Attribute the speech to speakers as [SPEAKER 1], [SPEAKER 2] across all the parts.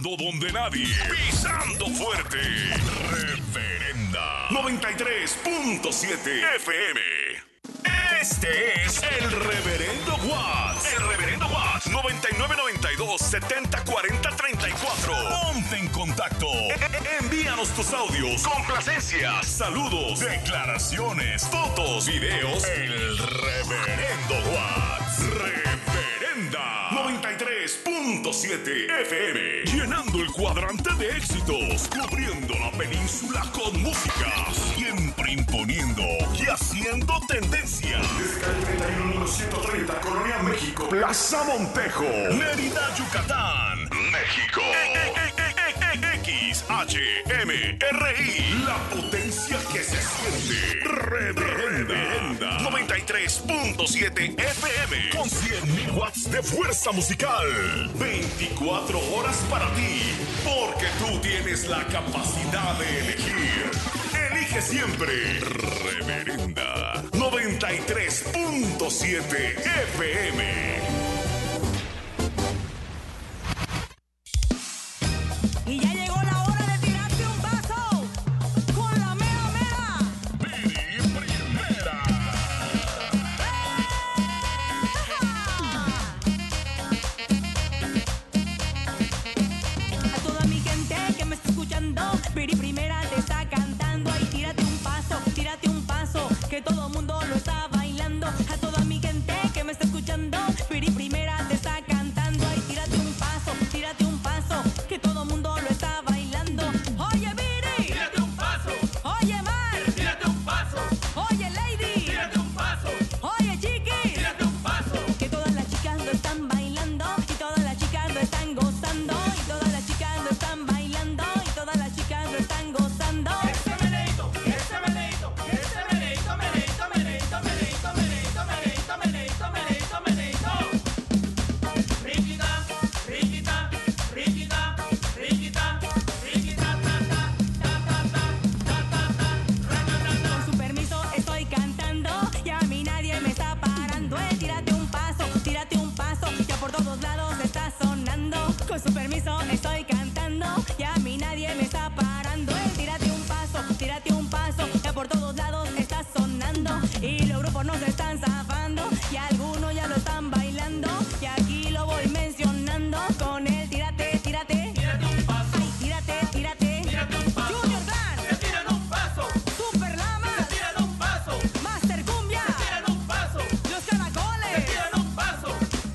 [SPEAKER 1] Pisando donde nadie. Pisando fuerte. Reverenda 93.7 FM. Este es el Reverendo Watts. El Reverendo Watts. 9992-7040-34. Ponte en contacto. Envíanos tus audios, complacencias, saludos, declaraciones, fotos, videos. El Reverendo Watts. Reverenda 93.7 FM. Llenando el cuadrante de éxitos. Cubriendo la península con música. Siempre imponiendo y haciendo tendencia. Desde calle 31 número 130, Colonia México, Plaza Montejo, Mérida, Yucatán, México. XHMRI, la potencia que se siente. Reverenda 93.7 FM, con 100.000 watts de fuerza musical. 24 horas para ti, porque tú tienes la capacidad de elegir. Elige siempre Reverenda 93.7 FM.
[SPEAKER 2] Y ya llegó la hora de tirarte un vaso con la mera mera.
[SPEAKER 1] Viri Primera.
[SPEAKER 2] A toda mi gente que me está escuchando, Viri Primera te está cantando. Ay, tírate un paso, que todo mundo lo está bailando. A toda mi gente que me está escuchando, Viri Primera te está cantando. Ay, tírate un paso, que todo mundo lo está bailando. Oye, Viri,
[SPEAKER 3] Tírate un paso,
[SPEAKER 2] oye, Mar,
[SPEAKER 3] tírate un paso,
[SPEAKER 2] oye, Lady,
[SPEAKER 3] tírate un paso,
[SPEAKER 2] oye, Chiqui,
[SPEAKER 3] tírate un paso.
[SPEAKER 2] que todas las chicas lo están bailando y todas las chicas lo están gozando y todas las chicas lo están bailando y todas las chicas lo están gozando.
[SPEAKER 3] Ese meneito, ese meneito, ese meneito, meneito, meneito, meneito, meneito, meneito, meneito, meneito, meneito. Riquita, riquita, riquita, riquita, riquita, ta ta, ta ta ta, ta ta ta, racatata.
[SPEAKER 2] Con su permiso estoy cantando y a mí nadie me está parando. Tírate un paso, ya por todos lados está sonando. Con su permiso estoy cantando y a mí nadie me está parando. Tírate un paso, ya por todos lados está sonando. Y los grupos no se están zafando y algunos ya lo están bailando. Y aquí lo voy mencionando con el tírate, tírate.
[SPEAKER 3] Tírate un paso,
[SPEAKER 2] Ay, tírate, tírate.
[SPEAKER 3] tírate un paso.
[SPEAKER 2] Junior Clan,
[SPEAKER 3] Te tiran un paso,
[SPEAKER 2] Super Lama,
[SPEAKER 3] te tiran un paso,
[SPEAKER 2] Master Cumbia,
[SPEAKER 3] te tiran un paso,
[SPEAKER 2] Los
[SPEAKER 3] te
[SPEAKER 2] Caracoles.
[SPEAKER 3] tiran un paso.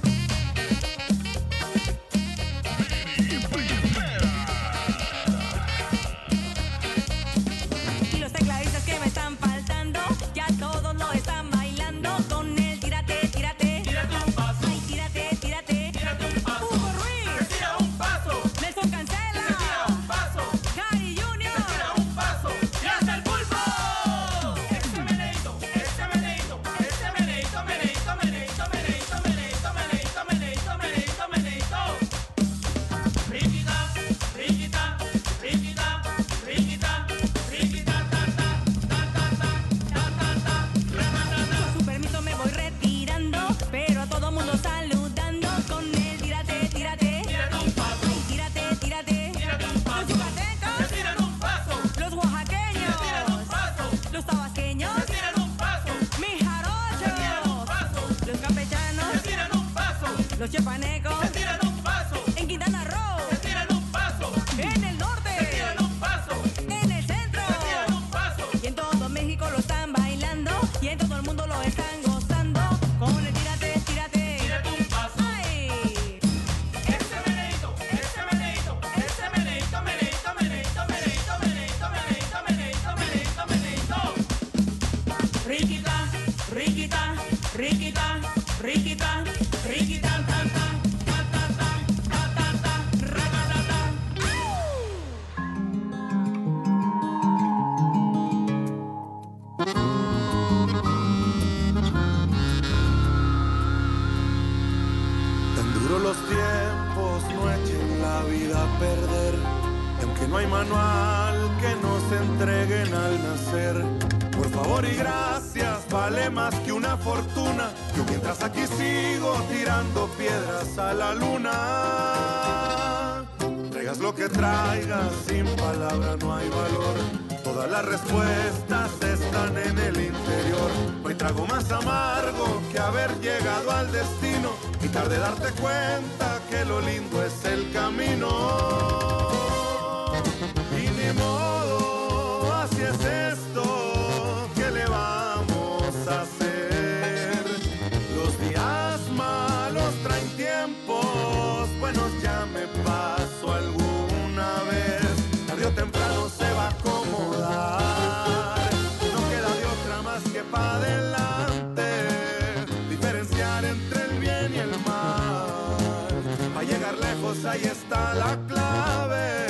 [SPEAKER 2] Y los tecladistas que me están faltando, ya todos lo están bailando con el tírate, tírate.
[SPEAKER 3] Tírate un paso,
[SPEAKER 2] Ay, tírate, tírate.
[SPEAKER 3] tírate un paso.
[SPEAKER 2] Hugo
[SPEAKER 3] Te
[SPEAKER 2] Ruiz,
[SPEAKER 3] tira un paso,
[SPEAKER 2] Nelson
[SPEAKER 3] te tira
[SPEAKER 2] Cancela,
[SPEAKER 3] un paso,
[SPEAKER 2] Gary
[SPEAKER 3] te
[SPEAKER 2] Junior.
[SPEAKER 3] tira un paso y hasta el pulpo. Ese meneito, ese meneito, ese meneito, meneito, meneito, meneito, meneito, meneito, meneito, meneito, meneito. Riquita, riquita, riquita, riquita, riquita, ta ta, ta ta ta, ta ta ta, ratatata.
[SPEAKER 2] Con su permiso me voy retirando, pero a todo mundo saludando con el tírate, tírate.
[SPEAKER 3] Tírate un paso,
[SPEAKER 2] Ay, tírate, tírate.
[SPEAKER 3] tírate un
[SPEAKER 2] Los
[SPEAKER 3] paso. Te
[SPEAKER 2] yucatecos,
[SPEAKER 3] tiran un paso,
[SPEAKER 2] los
[SPEAKER 3] te
[SPEAKER 2] oaxaqueños,
[SPEAKER 3] tiran un paso,
[SPEAKER 2] los tabasqueños,
[SPEAKER 3] te tiran un paso,
[SPEAKER 2] mis
[SPEAKER 3] te tiran un
[SPEAKER 2] jarochos,
[SPEAKER 3] paso,
[SPEAKER 2] los campechanos,
[SPEAKER 3] te tiran un paso,
[SPEAKER 2] los chepanecos,
[SPEAKER 3] te tiran un paso,
[SPEAKER 2] en Quintana Roo,
[SPEAKER 3] te tiran un paso,
[SPEAKER 2] en el
[SPEAKER 3] te
[SPEAKER 2] norte,
[SPEAKER 3] tiran un paso,
[SPEAKER 2] en el centro,
[SPEAKER 3] te tiran un paso.
[SPEAKER 2] y en todo México lo están bailando y en todo el mundo lo están gozando con el tírate, tírate.
[SPEAKER 3] Tírate un paso.
[SPEAKER 2] Ay,
[SPEAKER 3] Ese meneito, ese meneito, ese meneito, meneito, meneito, meneito, meneito, meneito, meneito, meneito, meneito. Riquita, riquita, riquita, riquita, riquita, ta ta, ta ta ta, ta ta ta, ratatata.
[SPEAKER 4] Tan duros los tiempos, no echen la vida a perder. Y aunque no hay manual que nos entreguen al nacer, por favor y gracias, vale más que una fortuna. Yo mientras aquí sigo tirando piedras a la luna. Traigas lo que traigas, sin palabra no hay valor. Todas las respuestas están en el interior. No hay trago más amargo que haber llegado al destino y tarde darte cuenta que lo lindo es el camino. Y ni modo, así es esto, ¿qué le vamos a hacer? Los días malos traen tiempos buenos, ya me pasó alguna vez. Tarde o temprano se va a acomodar, no queda de otra más que pa' adelante, diferenciar entre el bien y el mal. A llegar lejos ahí está la clave.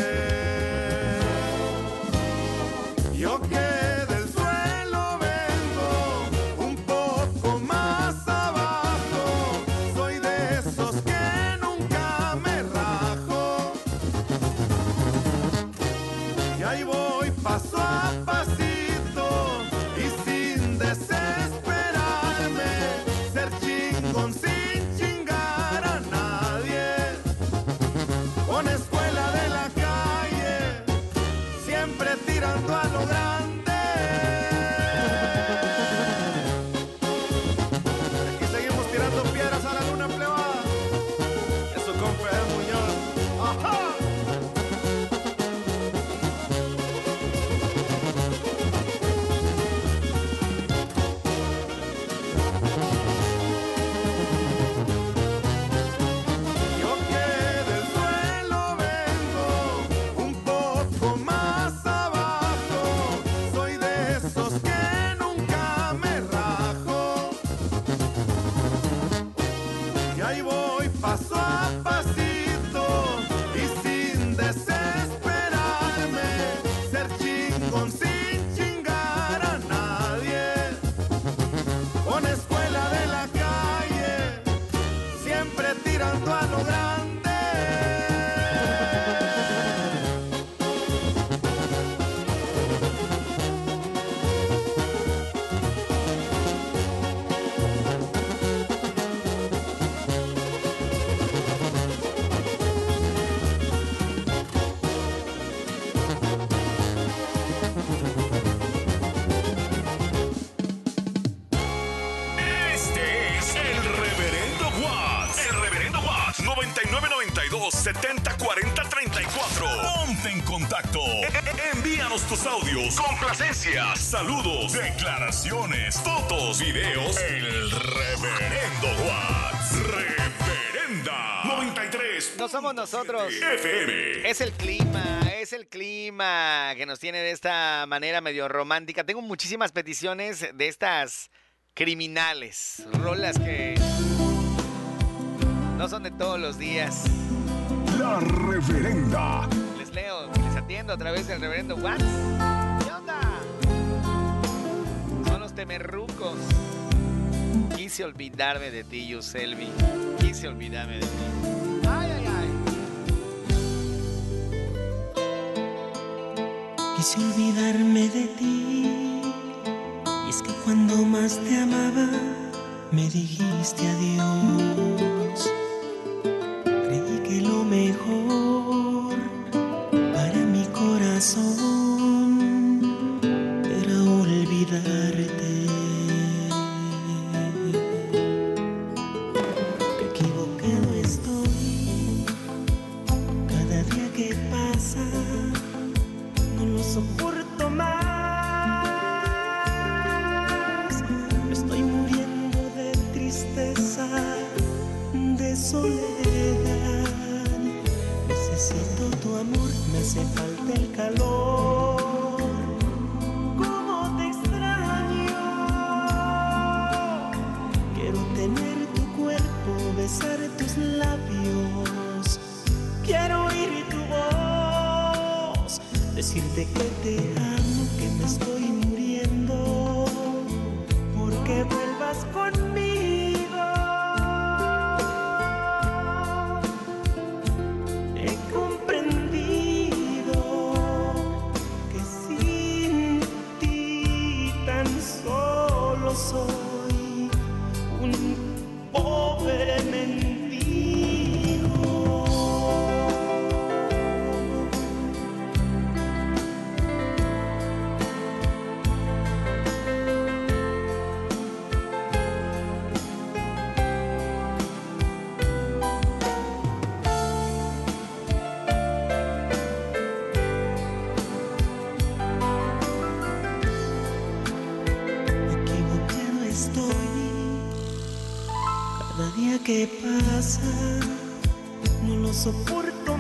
[SPEAKER 4] Yo que del suelo vengo un poco más abajo, soy de esos que nunca me rajo. Y ahí voy paso a pasito y sin desesperarme, ser chingón sin chingar a nadie. Con escuela de la calle, siempre tirando a lo grande. Aquí seguimos tirando piedras a la luna plebada. Eso con Fidel Muñoz. ¡Ajá! Yo que del suelo vengo un poco más abajo, soy de esos que nunca me rajo. Y ahí voy paso a pasito y sin desesperarme, ser chingón sin chingar a nadie. Con escuela de la calle, siempre tirando a lo grande.
[SPEAKER 1] Este es el Reverendo Watts. El Reverendo Watts, 9992-7040-34. Ponte en contacto. Envíanos tus audios, complacencias, saludos, declaraciones, fotos, videos. El Reverendo Watts. Reverenda 93.
[SPEAKER 5] No somos nosotros.
[SPEAKER 1] FM.
[SPEAKER 5] Es el clima que nos tiene de esta manera medio romántica. Tengo muchísimas peticiones de estas criminales, rolas que no son de todos los días.
[SPEAKER 1] La Reverenda.
[SPEAKER 5] Les leo, les atiendo a través del Reverendo Watts. ¿Qué onda? Son los temerrucos. Quise olvidarme de ti, Yuselvi. Quise olvidarme de ti. Ay, ay, ay.
[SPEAKER 6] Quise olvidarme de ti, y es que cuando más te amaba, me dijiste adiós. Creí que lo mejor para mi corazón era olvidarte. Qué equivocado estoy, cada día que pasa no lo soporto más. Me estoy muriendo de tristeza, de soledad. Necesito tu amor, me hace falta el calor. ¿Cómo te extraño? Quiero tener tu cuerpo, besar tus labios. Quiero oír tu voz, decirte que te amo, que me estoy muriendo, porque vuelvas conmigo. He comprendido que sin ti tan solo soy un pobre mendigo. ¿Qué pasa? No lo soporto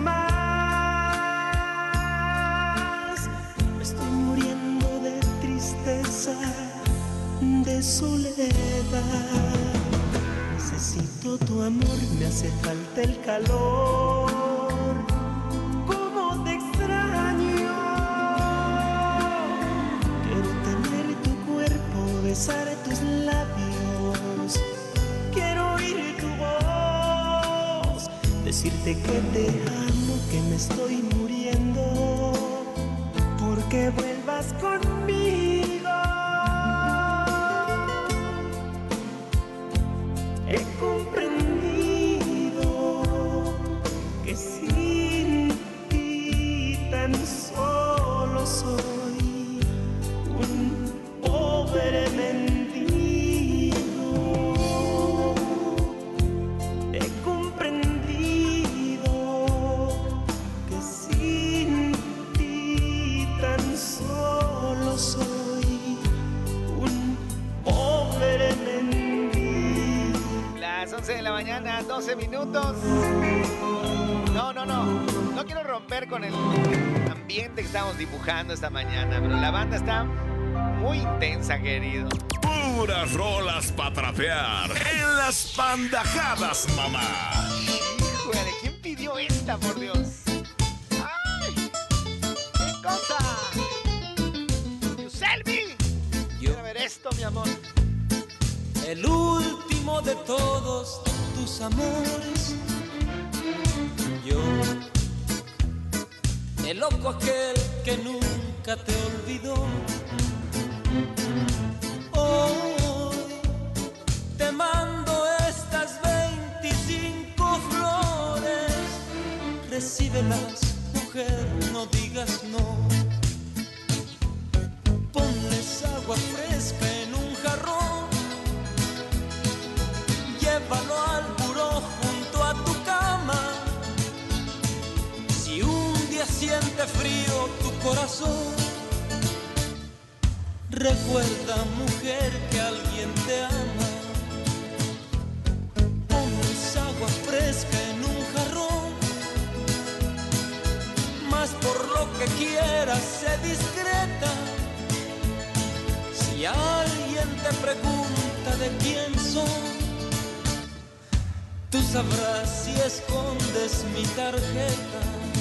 [SPEAKER 6] más. Me estoy muriendo de tristeza, de soledad. Necesito tu amor, me hace falta el calor. ¿Cómo te extraño? Quiero tener tu cuerpo, besar tus labios. Quiero oír tu voz, decirte que te amo, que me estoy muriendo, porque vuelvas conmigo. He comprendido que sin ti tan solo soy un pobre mendigo. He comprendido que sin ti tan solo soy un pobre mendigo.
[SPEAKER 5] Las 11 de la mañana, 12 minutos. No quiero romper con el ambiente que estamos dibujando esta mañana, pero la banda está muy intensa, querido.
[SPEAKER 1] Puras rolas para trapear en las bandajadas, mamá.
[SPEAKER 5] Híjole, ¿quién pidió esta, por Dios? ¡Ay! ¡Qué cosa! ¡Yuselvi! Quiero ver esto, mi amor.
[SPEAKER 6] El último de todos tus amores. Yo, el loco aquel que nunca te olvidó. Hoy te mando estas 25 flores. Recíbelas, mujer, no digas no. Ponles agua fresca en un jarrón. Llévalo al buró junto a tu cama. Si un día siente frío tu corazón, recuerda, mujer, que alguien te ama. Pones agua fresca en un jarrón. Mas por lo que quieras, sé discreta. Si alguien te pregunta de quién soy, tú sabrás si escondes mi tarjeta.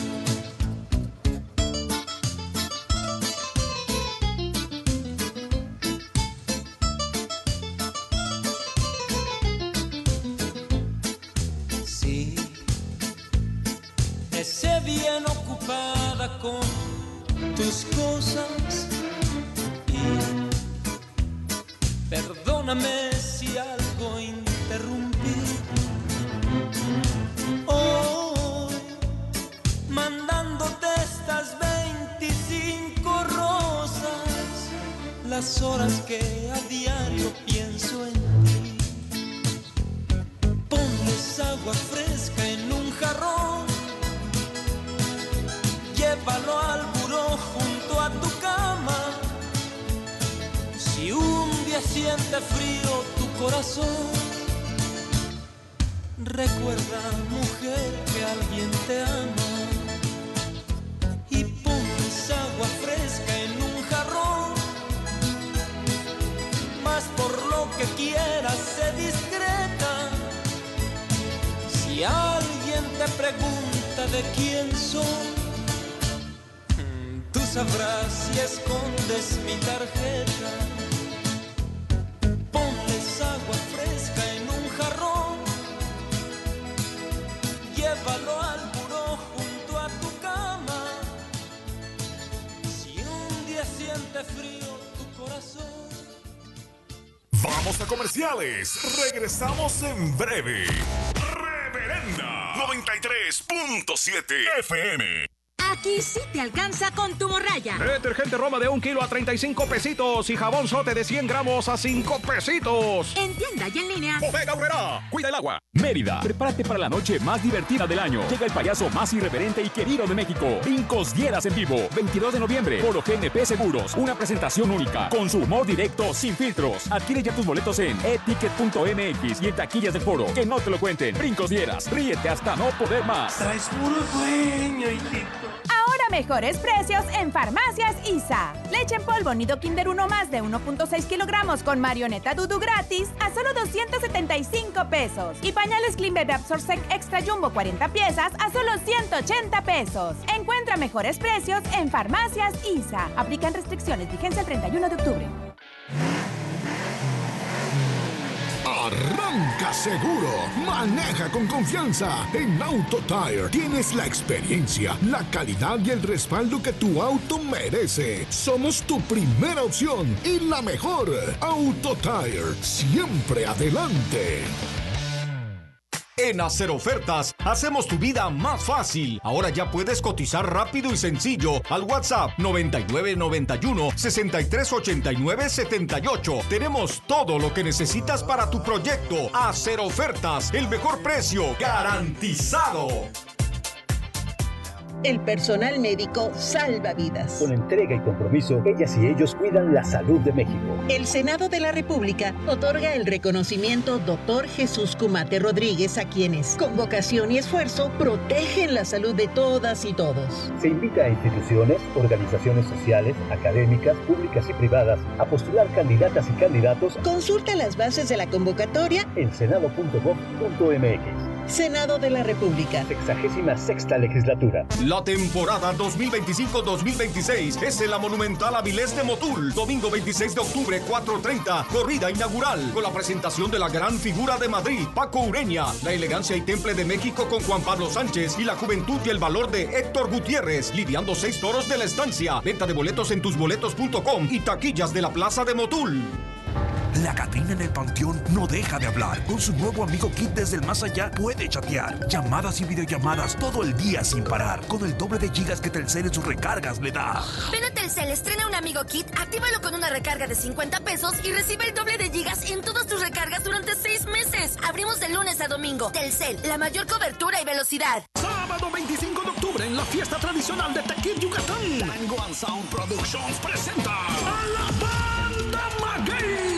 [SPEAKER 6] Sí, esté bien ocupada con tus cosas y perdóname si algo interrumpí. Hoy, mandándote estas 25 rosas, las horas que a diario pienso en ti. Ponles agua fresca en un jarrón. Llévalo al buró junto a tu cama. Si un día siente frío tu corazón, recuerda, mujer, que alguien te ama. Y pones agua fresca en un jarrón. Mas por lo que quieras, sé discreta. Si alguien te pregunta de quién soy, tú sabrás si escondes mi tarjeta. Pones agua fresca en un jarrón. Llévalo al buró junto a tu cama. Si un día siente frío tu corazón.
[SPEAKER 1] Vamos a comerciales. Regresamos en breve. Reverenda 93.7 FM.
[SPEAKER 7] Aquí sí te alcanza con tu morralla.
[SPEAKER 8] Detergente Roma de 1 kilo a 35 pesitos y jabón Sote de 100 gramos a 5 pesitos.
[SPEAKER 7] En tienda y en línea.
[SPEAKER 8] Bodega Aurrerá, cuida el agua.
[SPEAKER 9] Mérida, prepárate para la noche más divertida del año. Llega el payaso más irreverente y querido de México, Brincos Dieras en vivo, 22 de noviembre, por GNP Seguros. Una presentación única, con su humor directo, sin filtros. Adquiere ya tus boletos en eticket.mx y en taquillas del foro. Que no te lo cuenten. Brincos Dieras, ríete hasta no poder más.
[SPEAKER 3] Traes puro dueño, hijito.
[SPEAKER 10] Ahora mejores precios en Farmacias ISA. Leche en polvo Nido Kinder 1 más de 1.6 kilogramos con marioneta Dudu gratis a solo 275 pesos. Y pañales Clean Baby Absorsec Extra Jumbo 40 piezas a solo 180 pesos. Encuentra mejores precios en Farmacias ISA. Aplican restricciones. Vigencia el 31 de octubre.
[SPEAKER 11] Arranca seguro, maneja con confianza. En Auto Tire tienes la experiencia, la calidad y el respaldo que tu auto merece. Somos tu primera opción y la mejor. Auto Tire, siempre adelante.
[SPEAKER 12] En Hacer Ofertas, hacemos tu vida más fácil. Ahora ya puedes cotizar rápido y sencillo al WhatsApp 9991-638978. Tenemos todo lo que necesitas para tu proyecto. Hacer Ofertas, el mejor precio, garantizado.
[SPEAKER 13] El personal médico salva vidas.
[SPEAKER 14] Con entrega y compromiso, ellas y ellos cuidan la salud de México.
[SPEAKER 13] El Senado de la República otorga el reconocimiento Dr. Jesús Cumate Rodríguez a quienes, con vocación y esfuerzo, protegen la salud de todas y todos.
[SPEAKER 14] Se invita a instituciones, organizaciones sociales, académicas, públicas y privadas a postular candidatas y candidatos.
[SPEAKER 13] Consulta las bases de la convocatoria
[SPEAKER 14] en senado.gov.mx.
[SPEAKER 13] Senado de la República.
[SPEAKER 14] 66ª legislatura.
[SPEAKER 12] La temporada 2025-2026 es en la Monumental Avilés de Motul. Domingo 26 de octubre, 4:30. Corrida inaugural con la presentación de la gran figura de Madrid, Paco Ureña. La elegancia y temple de México con Juan Pablo Sánchez. Y la juventud y el valor de Héctor Gutiérrez. Lidiando 6 toros de la estancia. Venta de boletos en tusboletos.com y taquillas de la Plaza de Motul.
[SPEAKER 15] La Catrina en el Panteón no deja de hablar. Con su nuevo amigo Kit desde el más allá puede chatear, llamadas y videollamadas todo el día sin parar, con el doble de gigas que Telcel en sus recargas le da.
[SPEAKER 16] Ven a Telcel, estrena un amigo Kit, actívalo con una recarga de 50 pesos y recibe el doble de gigas en todas tus recargas durante 6 meses. Abrimos de lunes a domingo. Telcel, la mayor cobertura y velocidad.
[SPEAKER 8] Sábado 25 de octubre en la fiesta tradicional de Tequil, Yucatán. Tango and Sound Productions presenta a la Banda Maguey.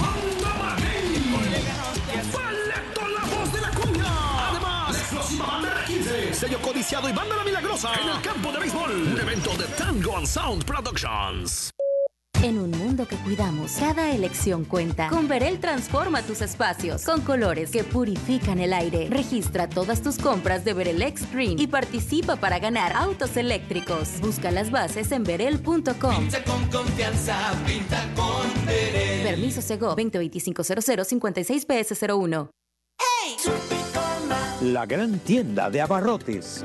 [SPEAKER 8] Sello codiciado y Banda La Milagrosa en el campo de béisbol. Un evento de Tango and Sound Productions.
[SPEAKER 17] En un mundo que cuidamos, cada elección cuenta. Con Verel transforma tus espacios con colores que purifican el aire. Registra todas tus compras de Verel Extreme y participa para ganar autos eléctricos. Busca las bases en verel.com.
[SPEAKER 3] Pinta con confianza, pinta con Verel.
[SPEAKER 17] Permiso Segov 2025-0056-PS01.
[SPEAKER 3] ¡Hey!
[SPEAKER 18] La gran tienda de abarrotes.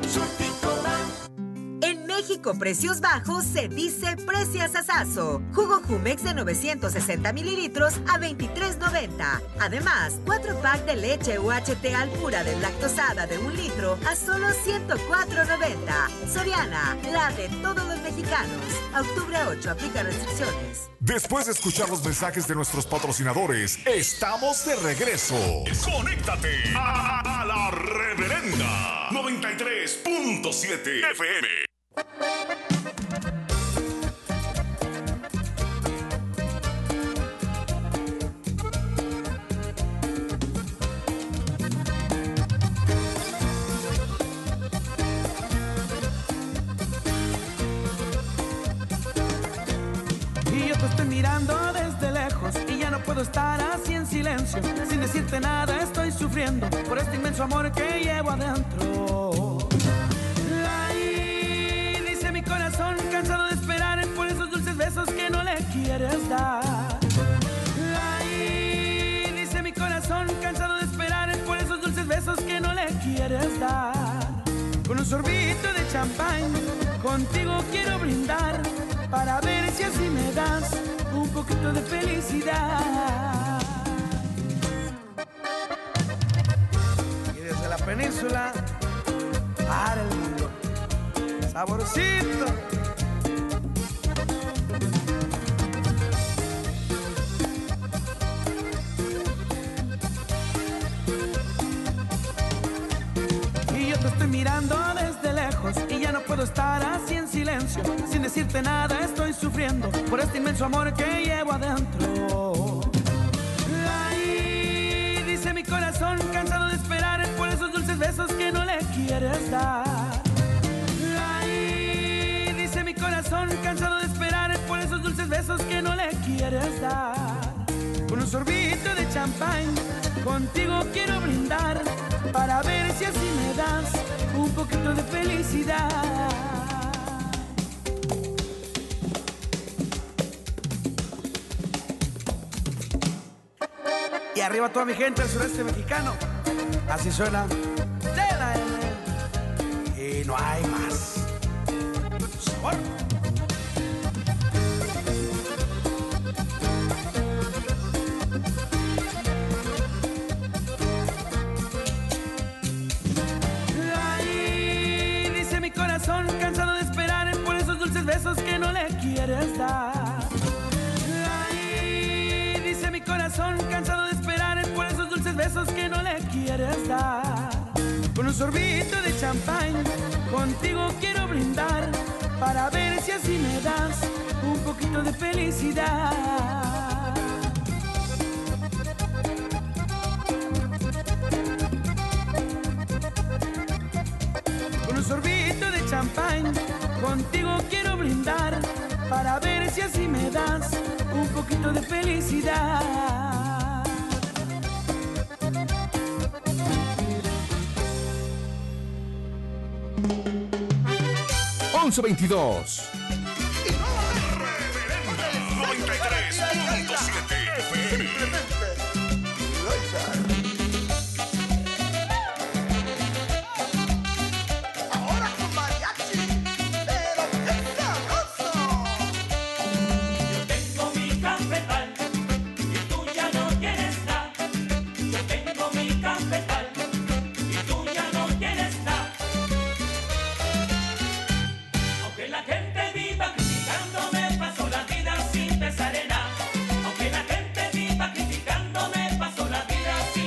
[SPEAKER 19] En México, precios bajos se dice precios asazo. Jugo Jumex de 960 mililitros a $23.90. Además, 4 pack de leche UHT Alpura deslactosada de 1 litro a solo $104.90. Soriana, la de todos los mexicanos. A octubre 8, aplica restricciones.
[SPEAKER 1] Después de escuchar los mensajes de nuestros patrocinadores, estamos de regreso. Conéctate a la Reverenda 93.7 FM.
[SPEAKER 3] Y yo te estoy mirando desde lejos y ya no puedo estar así en silencio. Sin decirte nada estoy sufriendo por este inmenso amor que llevo adentro. Ay, dice mi corazón cansado de esperar por esos dulces besos que no le quieres dar. Ay, dice mi corazón cansado de esperar por esos dulces besos que no le quieres dar. Con un sorbito de champán contigo quiero brindar para ver si así me das un poquito de felicidad. Y desde la península para el mundo,
[SPEAKER 20] Saborcito. Y yo te estoy mirando desde lejos y ya no puedo estar así en silencio. Sin decirte nada estoy sufriendo por este inmenso amor que llevo adentro. Ay, dice mi corazón cansado de esperar por esos dulces besos que no le quieres dar. Ay, dice mi corazón cansado de esperar por esos dulces besos que no le quieres dar. Con un sorbito de champán contigo quiero brindar para ver si así me das un poquito de felicidad. Y arriba toda mi gente del sureste mexicano. Así suena de la L. Y no hay más. Sabor. Ay, dice mi corazón cansado de esperar por esos dulces besos que no le quieres dar. Ay, dice mi corazón cansado de esperar por esos dulces besos que no le quieres dar. Con un sorbito de champán contigo quiero brindar para ver si así me das un poquito de felicidad. Con un sorbito de champán contigo quiero brindar para ver si así me das un poquito de felicidad.
[SPEAKER 11] 11:22.
[SPEAKER 1] 93.7 FM.
[SPEAKER 3] Ahora con mariachi, pero qué sabroso. Yo tengo mi cafetal y tú ya no tienes nada. Yo tengo mi cafetal y tú ya no tienes nada. Aunque la gente viva criticándome, paso la vida sin pensar en nada. Aunque la gente viva criticándome, paso la vida sin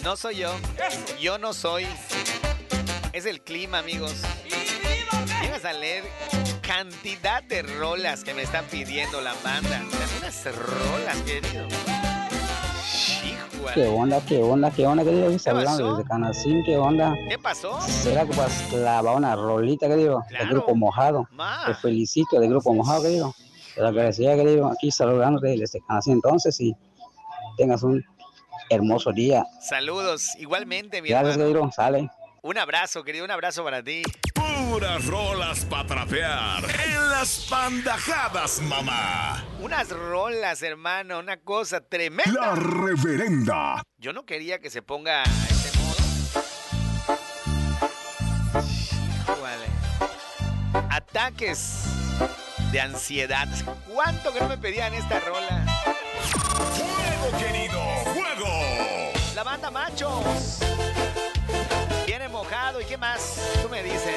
[SPEAKER 5] No soy yo. Yo no soy. Es el clima, amigos. Llegas a leer cantidad de rolas que me están pidiendo la banda. Unas rolas, querido.
[SPEAKER 21] ¿Qué onda, querido? Saludando desde Canacín, ¿qué onda?
[SPEAKER 5] ¿Qué pasó?
[SPEAKER 21] ¿Será que vas a clavar una rolita, querido? Claro. Del Grupo Mojado. Te felicito del Grupo Mojado, querido. Te lo agradecería, querido. Aquí saludándote desde Canacín entonces y tengas un hermoso día.
[SPEAKER 5] Saludos, igualmente, mi
[SPEAKER 21] Gracias,
[SPEAKER 5] hermano.
[SPEAKER 21] querido. Sale.
[SPEAKER 5] Un abrazo, querido, un abrazo para ti.
[SPEAKER 1] Puras rolas para trapear en las bandajadas, mamá.
[SPEAKER 5] Unas rolas, hermano, una cosa tremenda.
[SPEAKER 1] La reverenda.
[SPEAKER 5] Yo no quería que se ponga a este modo. Híjole. Ataques de ansiedad. ¿Cuánto que no me pedían esta rola?
[SPEAKER 1] ¡Fuego, querido! ¡Fuego!
[SPEAKER 5] La banda Machos. Viene Mojado, ¿y qué más? Tú me dices.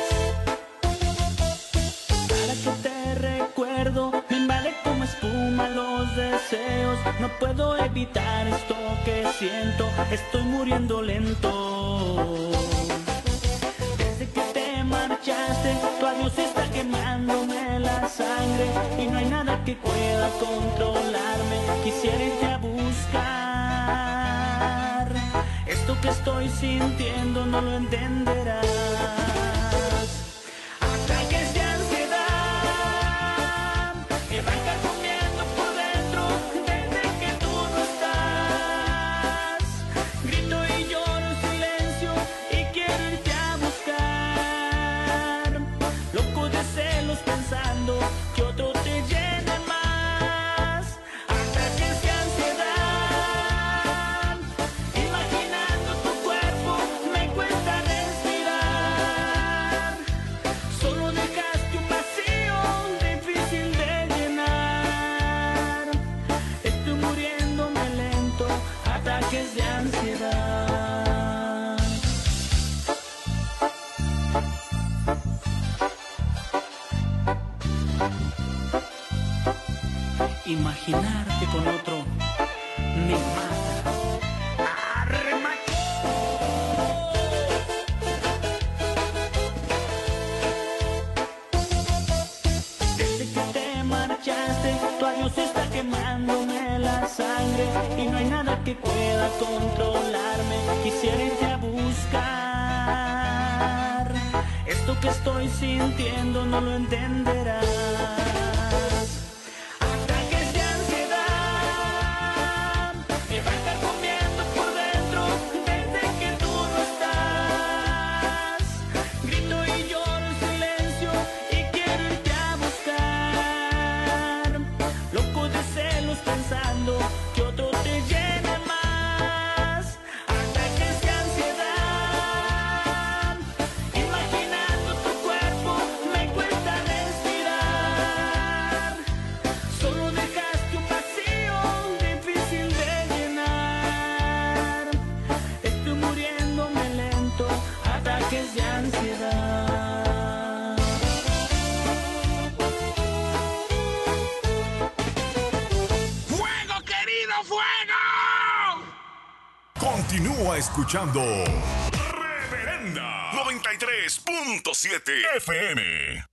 [SPEAKER 20] Cada que te recuerdo, me invade como espuma los deseos. No puedo evitar esto que siento, estoy muriendo lento. Desde que te marchaste, tu adiós está quemándome la sangre. Y no hay nada que pueda controlarme, quisiera irte a buscar. Esto que estoy sintiendo no lo entenderás. Ataques de ansiedad que van carcomiendo por dentro desde que tú no estás. Grito y lloro en silencio y quiero irte a buscar. Loco de celos pensando que otro te llena más. Ataques de ansiedad, imaginando tu cuerpo me cuesta respirar. Solo dejaste un vacío difícil de llenar. Estoy muriéndome lento, ataques de ansiedad. Imaginarte con otro me mata. ¡Arre, macho! Desde que te marchaste, tu adiós está quemándome la sangre. Y no hay nada que pueda controlarme, quisiera irte a buscar. Esto que estoy sintiendo no lo entenderás. Ataques de ansiedad me van carcomiendo por dentro desde que tú no estás. Grito y lloro en silencio y quiero irte a buscar. Loco de celos pensando que otro te llena más. Ataques de ansiedad, imaginando tu cuerpo me cuesta respirar. Solo dejaste un vacío difícil de llenar. Estoy muriéndome lento, ataques de ansiedad.
[SPEAKER 1] ¡Fuego, querido, fuego! Continúa escuchando Reverenda 93.7 FM.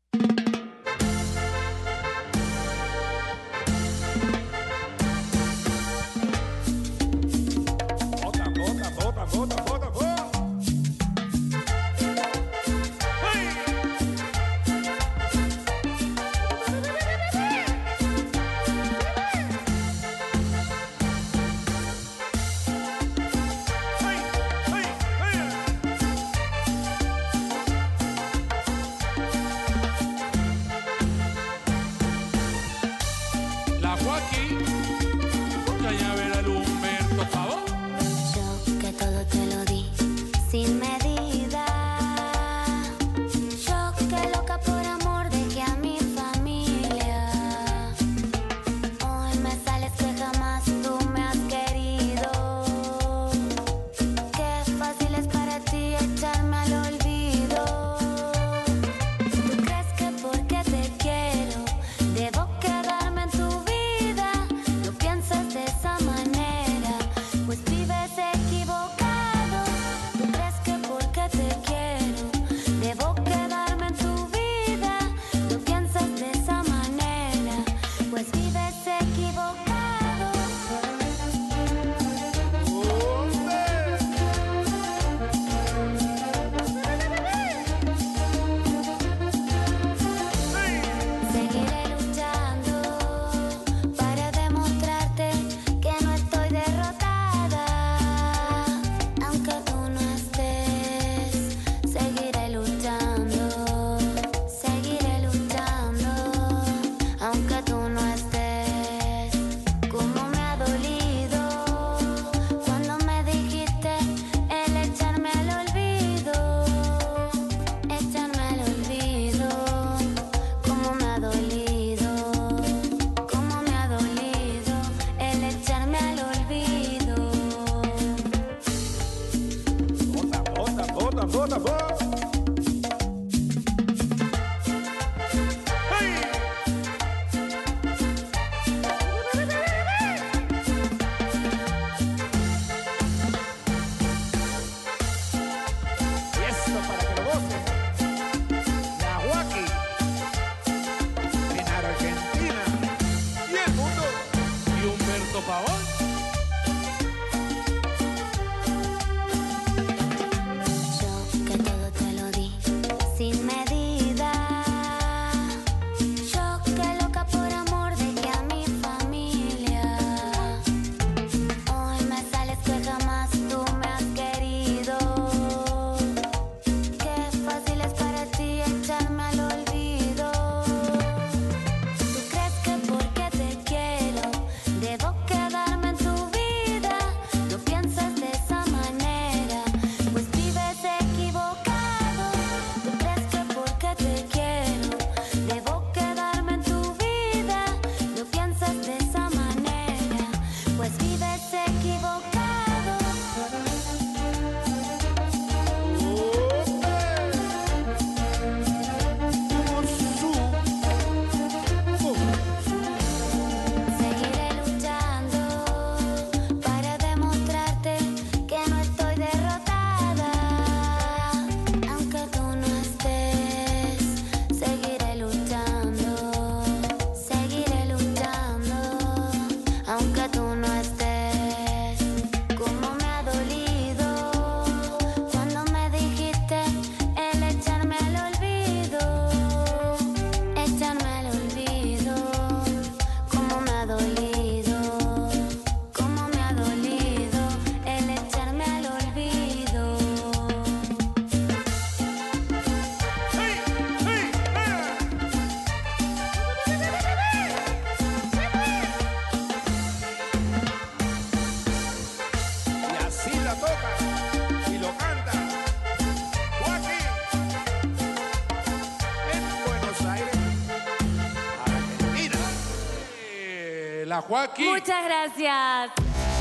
[SPEAKER 3] Joaquín.
[SPEAKER 2] Muchas gracias.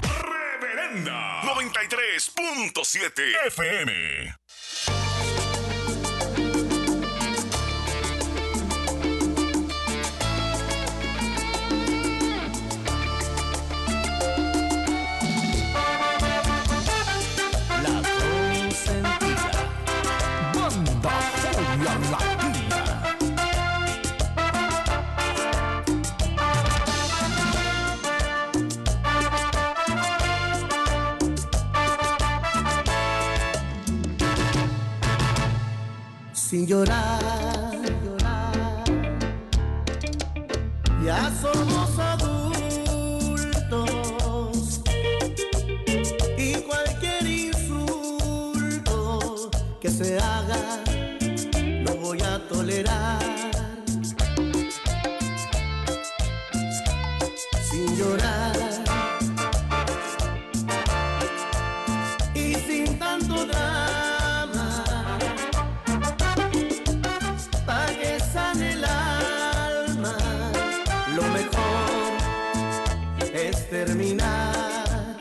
[SPEAKER 1] Reverenda 93.7 FM.
[SPEAKER 8] La consentida. Banda Joya Latina.
[SPEAKER 6] Sin llorar, ya somos adultos y cualquier insulto que se haga lo voy a tolerar. Sin llorar y sin tanto drama, terminar.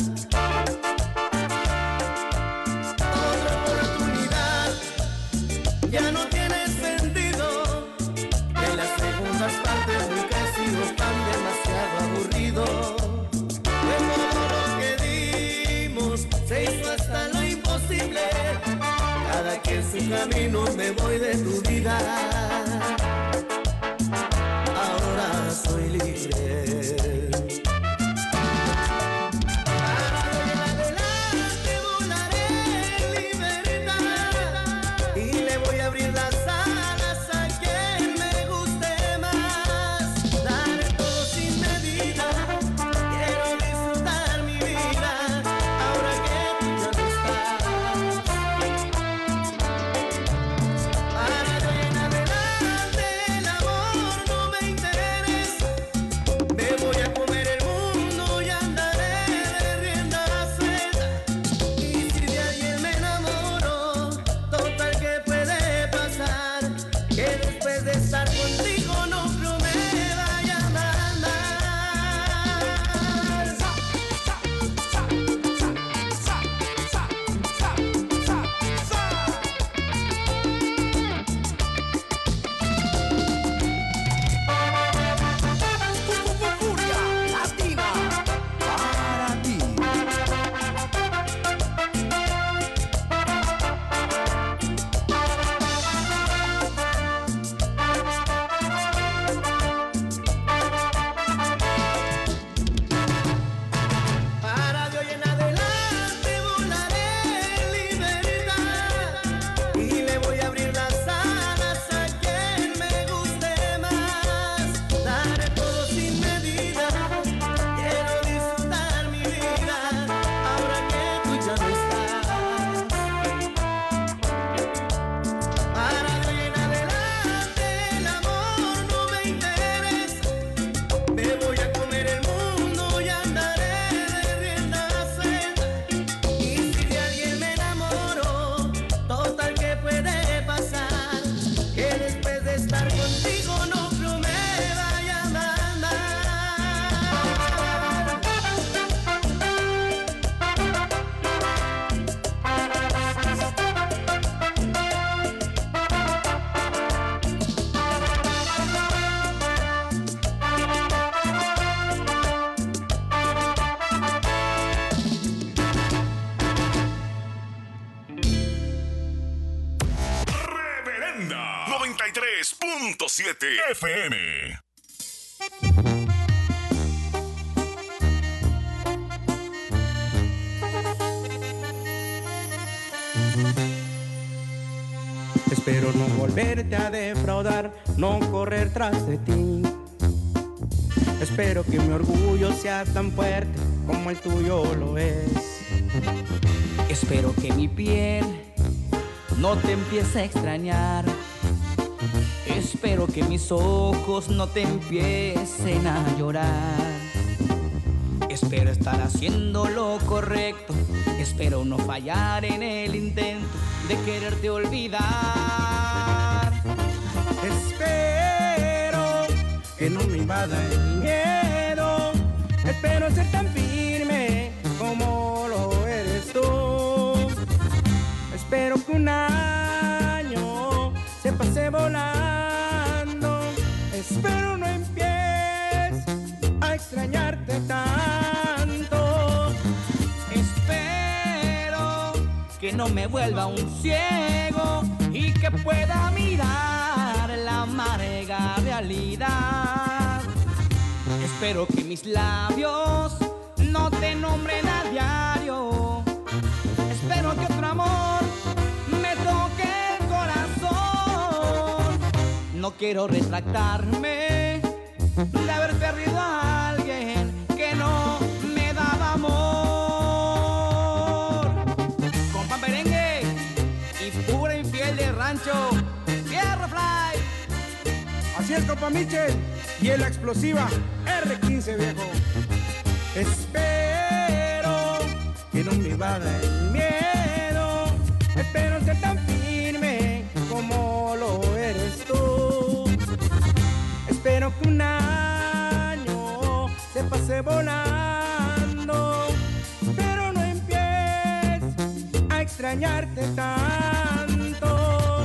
[SPEAKER 6] Otra oportunidad ya no tiene sentido. En las segundas partes nunca he sido tan demasiado aburrido. De todo lo que dimos se hizo hasta lo imposible. Cada quien su camino, me voy de tu vida. Ahora soy libre. Para de en adelante
[SPEAKER 1] 93.7 FM.
[SPEAKER 20] Espero no volverte a defraudar, no correr tras de ti. Espero que mi orgullo sea tan fuerte como el tuyo lo es.
[SPEAKER 3] Espero que mi piel no te empiece a extrañar. Espero que mis ojos no te empiecen a llorar. Espero estar haciendo lo correcto. Espero no fallar en el intento de quererte olvidar.
[SPEAKER 20] Espero que no me invada el miedo. Espero ser tan firme como lo eres tú. Espero que un año se pase volando. Espero no empieces a extrañarte tanto.
[SPEAKER 3] Espero que no me vuelva un ciego y que pueda mirar la amarga realidad. Espero que mis labios no te nombren a diario. Espero que otro amor me toque el corazón. No quiero retractarme de haber perdido a alguien que no me daba amor. Con pan merengue y pura infiel de rancho, Fierro Fly.
[SPEAKER 20] Así es, compa Michel, y en la explosiva R15, viejo. Espero que no me invada el miedo. Espero ser tan firme como lo eres tú. Espero que un año se pase volando. Espero no empieces a extrañarte tanto.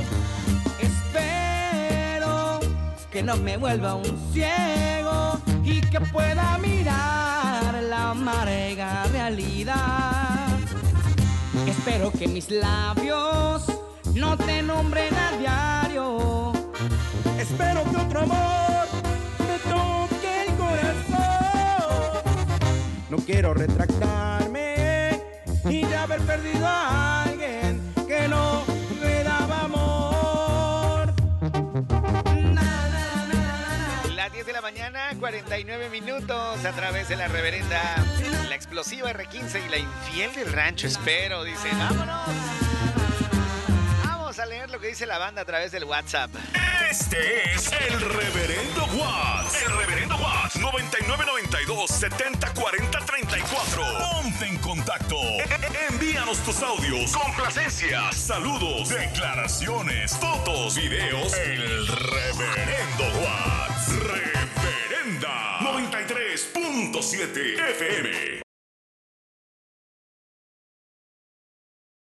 [SPEAKER 3] Espero que no me vuelva un ciego y que pueda mirar la amarga realidad. Espero que mis labios no te nombren a diario.
[SPEAKER 20] Espero que otro amor me toque el corazón. No quiero retractarme y de haber perdido a alguien que no me daba amor.
[SPEAKER 5] Las 10 de la mañana, 49 minutos, a través de la reverenda, la explosiva R15 y la infiel del rancho. Espero, dice, vámonos. Vamos a leer lo que dice la banda a través del WhatsApp.
[SPEAKER 1] Este es el Reverendo Watts. El Reverendo Watts, 9992-7040-34. Ponte en contacto. Envíanos tus audios, complacencias, saludos, declaraciones, fotos, videos. El Reverendo Watts. Reverenda 93.7 FM.